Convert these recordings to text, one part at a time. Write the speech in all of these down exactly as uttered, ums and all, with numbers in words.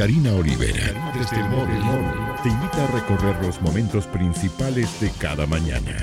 Karina Olivera, desde el móvil, te invita a recorrer los momentos principales de cada mañana.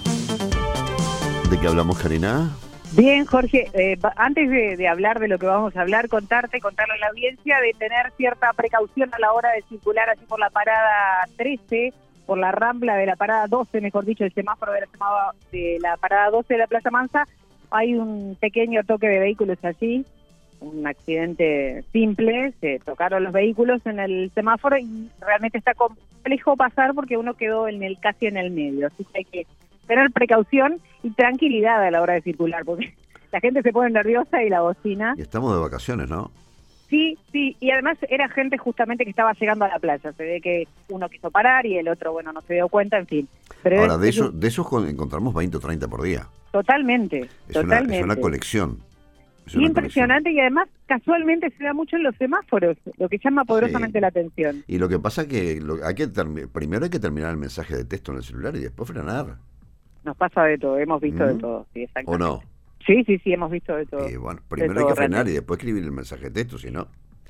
¿De qué hablamos, Karina? Bien, Jorge, eh, antes de, de hablar de lo que vamos a hablar, contarte, contarle a la audiencia de tener cierta precaución a la hora de circular así por la parada trece, por la rambla de la parada doce, mejor dicho, el semáforo de la, semá- de la parada doce de la Plaza Mansa. Hay un pequeño toque de vehículos allí, un accidente simple, se tocaron los vehículos en el semáforo y realmente está complejo pasar porque uno quedó en el casi en el medio, así que hay que tener precaución y tranquilidad a la hora de circular, porque la gente se pone nerviosa y la bocina. Y estamos de vacaciones, ¿no? Sí, sí, y además era gente justamente que estaba llegando a la playa, se ve que uno quiso parar y el otro, bueno, no se dio cuenta, en fin. Pero Ahora, es, de es, esos de esos encontramos veinte o treinta por día. Totalmente, es totalmente. Una, es una colección. Es y una impresionante colección. Y además casualmente se da mucho en los semáforos, lo que llama poderosamente Sí. la atención. Y lo que pasa es que lo, hay que termi- primero hay que terminar el mensaje de texto en el celular y después frenar. Nos pasa de todo, hemos visto ¿Mm? de todo, sí, ¿O exactamente. no? Sí, sí, sí, hemos visto de todo. Y bueno, primero de hay todo, que frenar realmente. y después escribir el mensaje de texto, si no.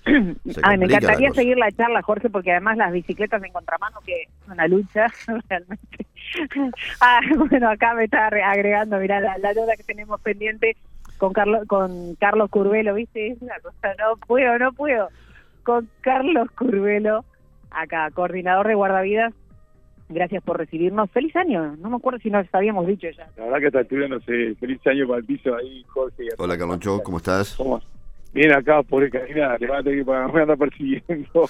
Ay, me encantaría la seguir la charla, Jorge, porque además las bicicletas en contramano, que es una lucha, realmente. Ah, bueno, acá me está agregando, mirá, la, la duda que tenemos pendiente con Carlos, con Carlos Curvelo, ¿viste? Es una cosa, no puedo, no puedo. Con Carlos Curvelo, acá, coordinador de guardavidas. Gracias por recibirnos. ¡Feliz año! No me acuerdo si nos habíamos dicho ya. La verdad que a esta altura no sé. Feliz año para el piso ahí, Jorge. Hola, Carloncho, ¿cómo estás? ¿Cómo? Bien acá, por el Karina, le va a tener que pagar, me anda persiguiendo.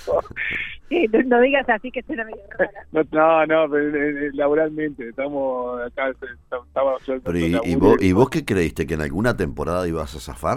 Sí, no, no digas así que suena medio rara. No, no, no, pero eh, eh, laboralmente, estamos acá, estamos... Pero ¿y, y, vos, ¿Y vos qué creíste? ¿Que en alguna temporada ibas a zafar?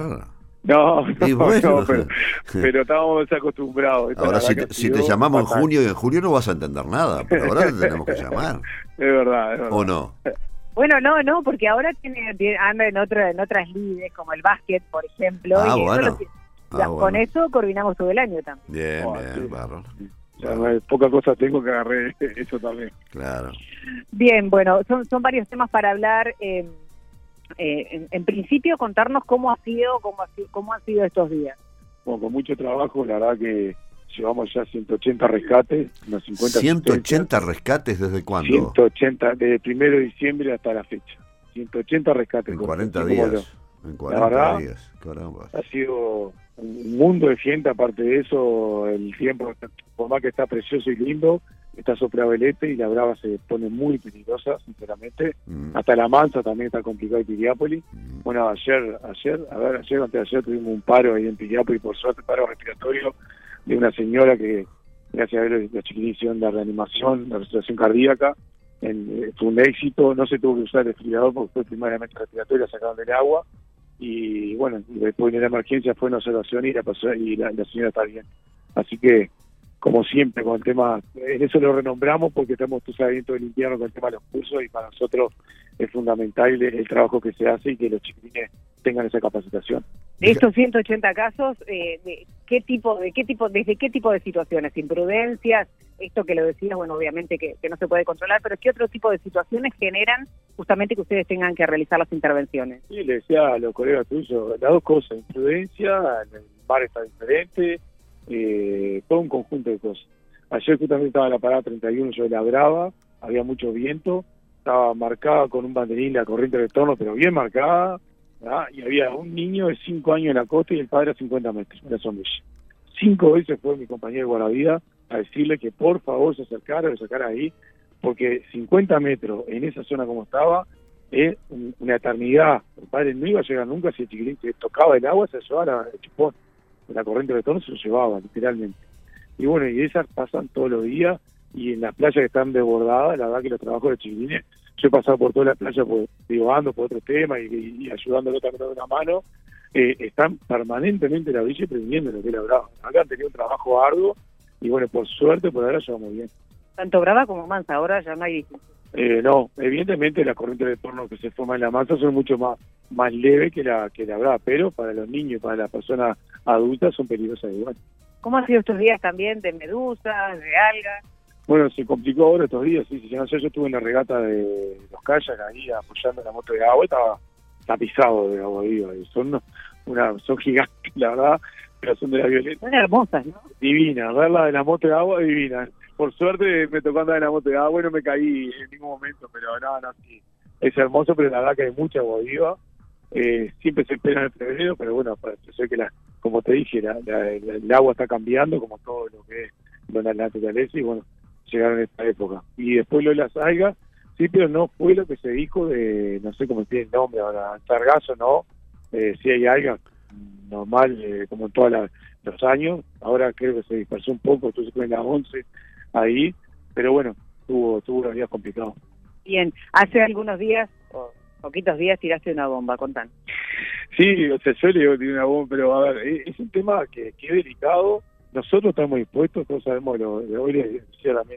No, no, y bueno, no pero, pero estábamos desacostumbrados. Esta ahora, si te, si te llamamos en junio y en julio no vas a entender nada, pero ahora te tenemos que llamar. Es verdad, es verdad. ¿O no? Bueno, no, no, porque ahora tiene, tiene anda en otro, en otras lides, como el básquet, por ejemplo. Ah, y bueno. eso lo, Ah, la, bueno. Con eso coordinamos todo el año también. Bien, Oh, bien, sí. bárbaro. Ya, no, poca cosa tengo que agarré eso también. Claro. Bien, bueno, son, son varios temas para hablar. Eh, eh, en, en principio, contarnos cómo ha sido, cómo ha sido, cómo han sido estos días. Bueno, con mucho trabajo, la verdad que llevamos ya ciento ochenta rescates, unos cincuenta ¿ciento ochenta rescates desde cuándo? ciento ochenta, desde el primero de diciembre hasta la fecha. ciento ochenta rescates. En Jorge, cuarenta así como días. En La cuarenta verdad, días. Caramba. Ha sido un mundo de gente, aparte de eso, el tiempo, por más que está precioso y lindo, está soplavelete y la brava se pone muy peligrosa, sinceramente. Mm. Hasta la Mansa también está complicado en Piriápolis. Mm. Bueno, ayer, ayer, a ver, ayer, antes de ayer tuvimos un paro ahí en Piriápolis, por suerte, paro respiratorio de una señora que, gracias a Dios, los chiquilines hicieron la reanimación, la respiración cardíaca, en, eh, fue un éxito, no se tuvo que usar el respirador porque fue primariamente respiratoria, sacaron del agua, y bueno, y después de la emergencia fue una observación y la, pasó, y la, la señora está bien. Así que, como siempre, con el tema, en eso lo renombramos porque estamos, tú sabes, bien todo el invierno con el tema de los cursos y para nosotros es fundamental el, el trabajo que se hace y que los chiquilines tengan esa capacitación. De estos ciento ochenta casos, eh, de qué tipo, de qué tipo, desde qué tipo de situaciones, imprudencias, esto que lo decías, bueno, obviamente que, que no se puede controlar, pero qué otro tipo de situaciones generan justamente que ustedes tengan que realizar las intervenciones. Sí, le decía a los colegas tuyos, las dos cosas, imprudencia, el mar está diferente, eh, todo un conjunto de cosas. Ayer justamente estaba en la parada treinta y uno, yo de la Brava, había mucho viento, estaba marcada con un banderín la corriente de retorno, pero bien marcada, ¿verdad? Y había un niño de cinco años en la costa y el padre a cincuenta metros, en la sombrilla. Cinco veces fue mi compañero de guardavidas a decirle que por favor se acercara, lo sacara ahí, porque cincuenta metros en esa zona como estaba es un, una eternidad. El padre no iba a llegar nunca si el chiquilín se tocaba el agua, se llevaba el chupón. La corriente de retorno se lo llevaba, literalmente. Y bueno, y esas pasan todos los días, y en las playas que están desbordadas, la verdad que los trabajos de los chiquilines, yo he pasado por todas las playas, pues, digo, ando por otro tema y, y, y ayudándolo también de una mano, eh, están permanentemente en la orilla y previniendo lo que es la brava. Acá han tenido un trabajo arduo, y bueno, por suerte, por ahora llevamos bien. Tanto Brava como Mansa, ahora ya no hay... Eh, no, evidentemente las corrientes de retorno que se forman en la masa son mucho más más leves que la que la brava, pero para los niños y para las personas adultas son peligrosas igual. ¿Cómo han sido estos días también de medusas, de algas? Bueno, se complicó ahora estos días, sí, sí, sí, ayer yo estuve en la regata de los kayak ahí apoyando la moto de agua y estaba tapizado de agua viva, y son unos, una son gigantes, la verdad, pero son de la Violeta. Son hermosas, ¿no? Divina, verla de la moto de agua, divina. Por suerte me tocó andar en la moto de agua y no me caí en ningún momento, pero no, no, sí. Es hermoso, pero la verdad que hay mucha agua viva. Eh, siempre se espera en febrero, pero bueno, yo sé que, la, como te dije, la, la, la, el agua está cambiando, como todo lo que es la naturaleza, y bueno, llegaron en esta época. Y después lo de las algas, sí, pero no fue lo que se dijo de, no sé cómo tiene el nombre ahora, sargazo, no, eh, sí hay algas, normal, eh, como en todos los años, ahora creo que se dispersó un poco, entonces fue en la once ahí, pero bueno, tuvo, tuvo unos días complicados. Bien, hace algunos días, o poquitos días, tiraste una bomba, contan. Sí, o sea, yo le digo tiene una bomba, pero a ver, es un tema que, que es delicado. Nosotros estamos dispuestos, todos sabemos, lo de hoy les decía también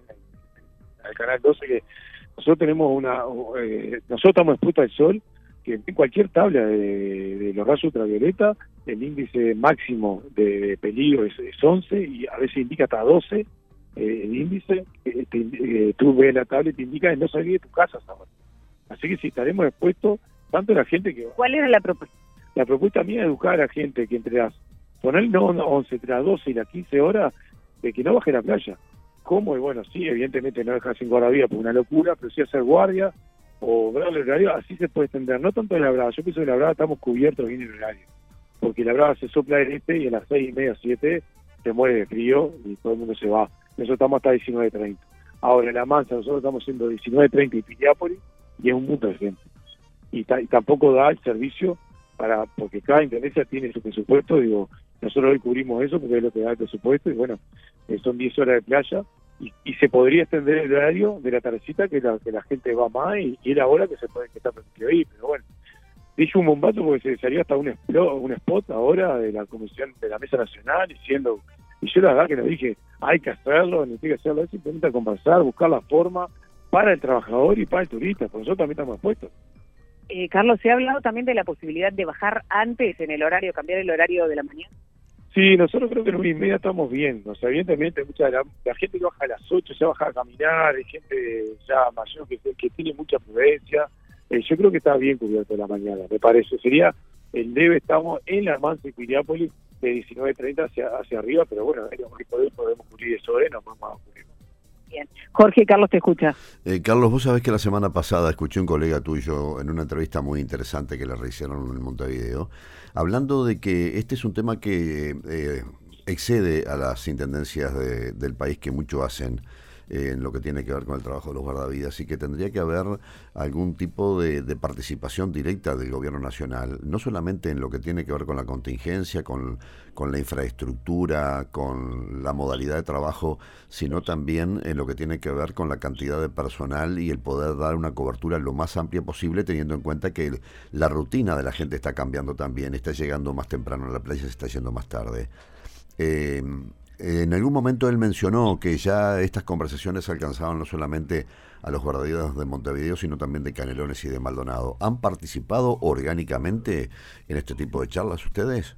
al Canal doce que nosotros tenemos una, eh, nosotros estamos expuestos al sol, que en cualquier tabla de, de los rayos ultravioleta, el índice máximo de peligro es, es once y a veces indica hasta doce, eh, el índice, eh, te, eh, tú ves la tabla y te indica de no salir de tu casa ahora. Así que sí, estaremos expuestos, tanto la gente que... ¿Cuál era la propuesta? La propuesta mía es educar a la gente que entre las, poner no once, entre las doce y las quince horas, de que no baje a la playa. ¿Cómo? Y bueno, sí, evidentemente no dejar sin guardavidas por una locura, pero sí hacer guardia o ver el horario, así se puede extender. No tanto en la brava, yo pienso que en la brava estamos cubiertos bien en el horario, porque la brava se sopla del este y a las seis y media, siete, se muere de frío y todo el mundo se va. Nosotros estamos hasta diecinueve treinta. Ahora en La Mansa nosotros estamos siendo diecinueve treinta y Piriápolis, y es un mundo de gente. Y, ta, y tampoco da el servicio para, porque cada intendencia tiene su presupuesto, digo, nosotros hoy cubrimos eso porque es lo que da el presupuesto, y bueno, eh, son diez horas de playa, y, y se podría extender el horario de la tardecita, que la, que la gente va más, y, y es la hora que se puede, que está permitido ir, pero bueno, dije un bombazo porque se salió hasta un, explo, un spot ahora de la Comisión de la Mesa Nacional diciendo, y yo la verdad que lo dije, hay que hacerlo, no tiene que hacerlo, es simplemente conversar, buscar la forma para el trabajador y para el turista, porque nosotros también estamos expuestos. Eh, Carlos, ¿se ha hablado también de la posibilidad de bajar antes en el horario, cambiar el horario de la mañana? Sí, nosotros creo que en una y media estamos bien. O sea, evidentemente mucha de la, la gente que baja a las ocho ya baja a caminar, hay gente ya mayor que, que tiene mucha prudencia. Eh, yo creo que está bien cubierto de la mañana, me parece. Sería el debe, estamos en La Mansa y Piriápolis de diecinueve treinta hacia, hacia arriba, pero bueno, podemos, podemos cubrir eso, ¿eh? Nos vamos a cubrir. Bien. Jorge, Carlos te escucha. Eh, Carlos, vos sabés que la semana pasada escuché un colega tuyo en una entrevista muy interesante que le realizaron en Montevideo, hablando de que este es un tema que eh, excede a las intendencias de, del país, que mucho hacen eh, en lo que tiene que ver con el trabajo de los guardavidas, y que tendría que haber algún tipo de, de participación directa del gobierno nacional, no solamente en lo que tiene que ver con la contingencia, con, con la infraestructura, con la modalidad de trabajo, sino también en lo que tiene que ver con la cantidad de personal y el poder dar una cobertura lo más amplia posible, teniendo en cuenta que el, la rutina de la gente está cambiando también, está llegando más temprano a la playa, se está yendo más tarde. Eh, En algún momento él mencionó que ya estas conversaciones alcanzaban no solamente a los guardavidas de Montevideo, sino también de Canelones y de Maldonado. ¿Han participado orgánicamente en este tipo de charlas ustedes?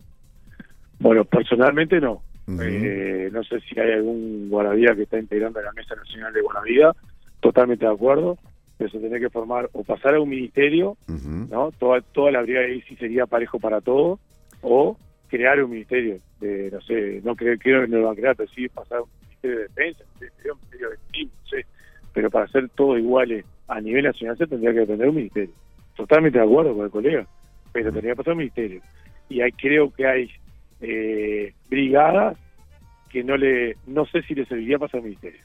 Bueno, personalmente no. Uh-huh. Eh, no sé si hay algún guardavía que está integrando a la Mesa Nacional de Guardavía. Totalmente de acuerdo. Pero se tiene que formar o pasar a un ministerio, uh-huh. ¿no? Toda, toda la brigada ahí sí sería parejo para todo, o crear un ministerio de, no sé, no creo, creo que no lo va a crear, pero sí pasar a un ministerio de defensa, un ministerio de Team, no sé, pero para hacer todo iguales a nivel nacional se tendría que depender de un ministerio. Totalmente de acuerdo con el colega, pero tendría que pasar a un ministerio. Y hay, creo que hay eh, brigadas que no le, no sé si le serviría pasar a un ministerio.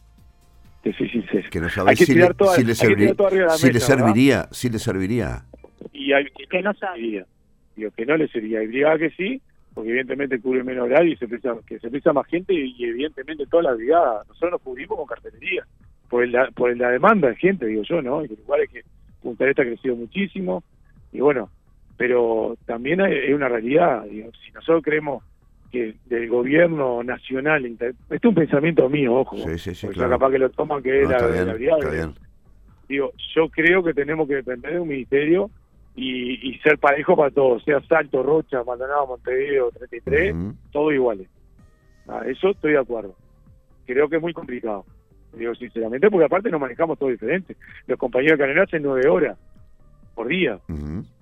Te soy sincero. Que no sabés si, le, toda, si, le, servir, si mesa, le serviría, si le serviría. Y hay que, que no serviría. Digo, que no le serviría. Hay brigadas que sí, porque evidentemente cubre menos horario y se empieza, que se empieza más gente, y, y evidentemente todas las brigadas, nosotros nos cubrimos con cartelería, por el, la, por el, la demanda de gente, digo yo, ¿no? Y que igual es que Punta del Este ha crecido muchísimo, y bueno, pero también hay, hay una realidad, digo, si nosotros creemos que del gobierno nacional, esto es un pensamiento mío, ojo, sí, sí, sí, porque claro. capaz que lo toman que es no, la, bien, la brigada, digo, yo creo que tenemos que depender de un ministerio Y, y ser parejo para todos, sea Salto, Rocha, Maldonado, Montevideo, treinta y tres, uh-huh. todos iguales. Ah, eso estoy de acuerdo. Creo que es muy complicado, digo sinceramente, porque aparte nos manejamos todo diferente. Los compañeros de Canelones hacen nueve horas por día. Uh-huh.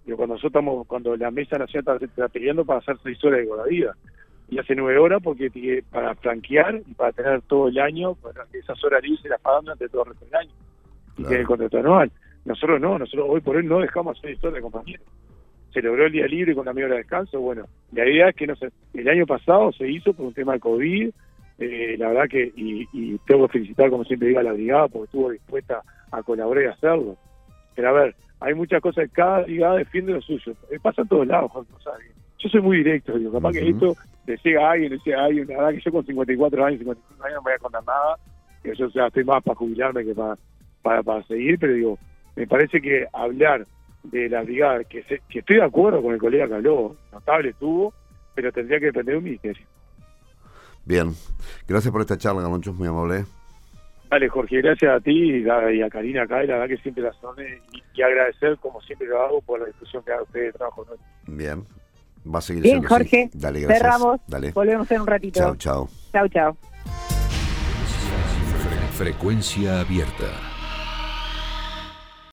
Digo, cuando nosotros estamos, cuando la mesa nacional está, está peleando para hacer seis horas de guardia, y hace nueve horas porque tiene, para franquear y para tener todo el año, para que esas horas libres se las pagan durante todo el resto del año. Y Claro. tiene el contrato anual. Nosotros no, nosotros hoy por hoy no dejamos hacer historia de compañeros. Se logró el día libre con la media hora de descanso. Bueno, la idea es que no se, el año pasado se hizo por un tema de COVID. Eh, la verdad que, y, y tengo que felicitar, como siempre digo, a la brigada porque estuvo dispuesta a colaborar y hacerlo. Pero a ver, hay muchas cosas, cada brigada defiende lo suyo. Eh, pasa en todos lados, Juan, ¿sabes? Yo soy muy directo, digo, capaz Uh-huh. que esto le llega a alguien, le llega a alguien, la verdad que yo con cincuenta y cuatro años, cincuenta y cinco años no me voy a contar nada, que yo o sea, estoy más para jubilarme que para, para, para seguir, pero digo, me parece que hablar de la brigada, que, se, que estoy de acuerdo con el colega que habló, notable estuvo, pero tendría que depender de un ministerio. Bien, gracias por esta charla, Carloncho, muy amable. Dale, Jorge, gracias a ti y a, y a Karina acá, y la verdad que siempre la son y, y agradecer, como siempre lo hago, por la discusión que haga usted de trabajo, ¿no? Bien, va a seguir Bien, siendo Jorge, así. Dale, gracias. cerramos, Dale. volvemos en un ratito. Chao, chao. Chao, chao. Frecuencia abierta.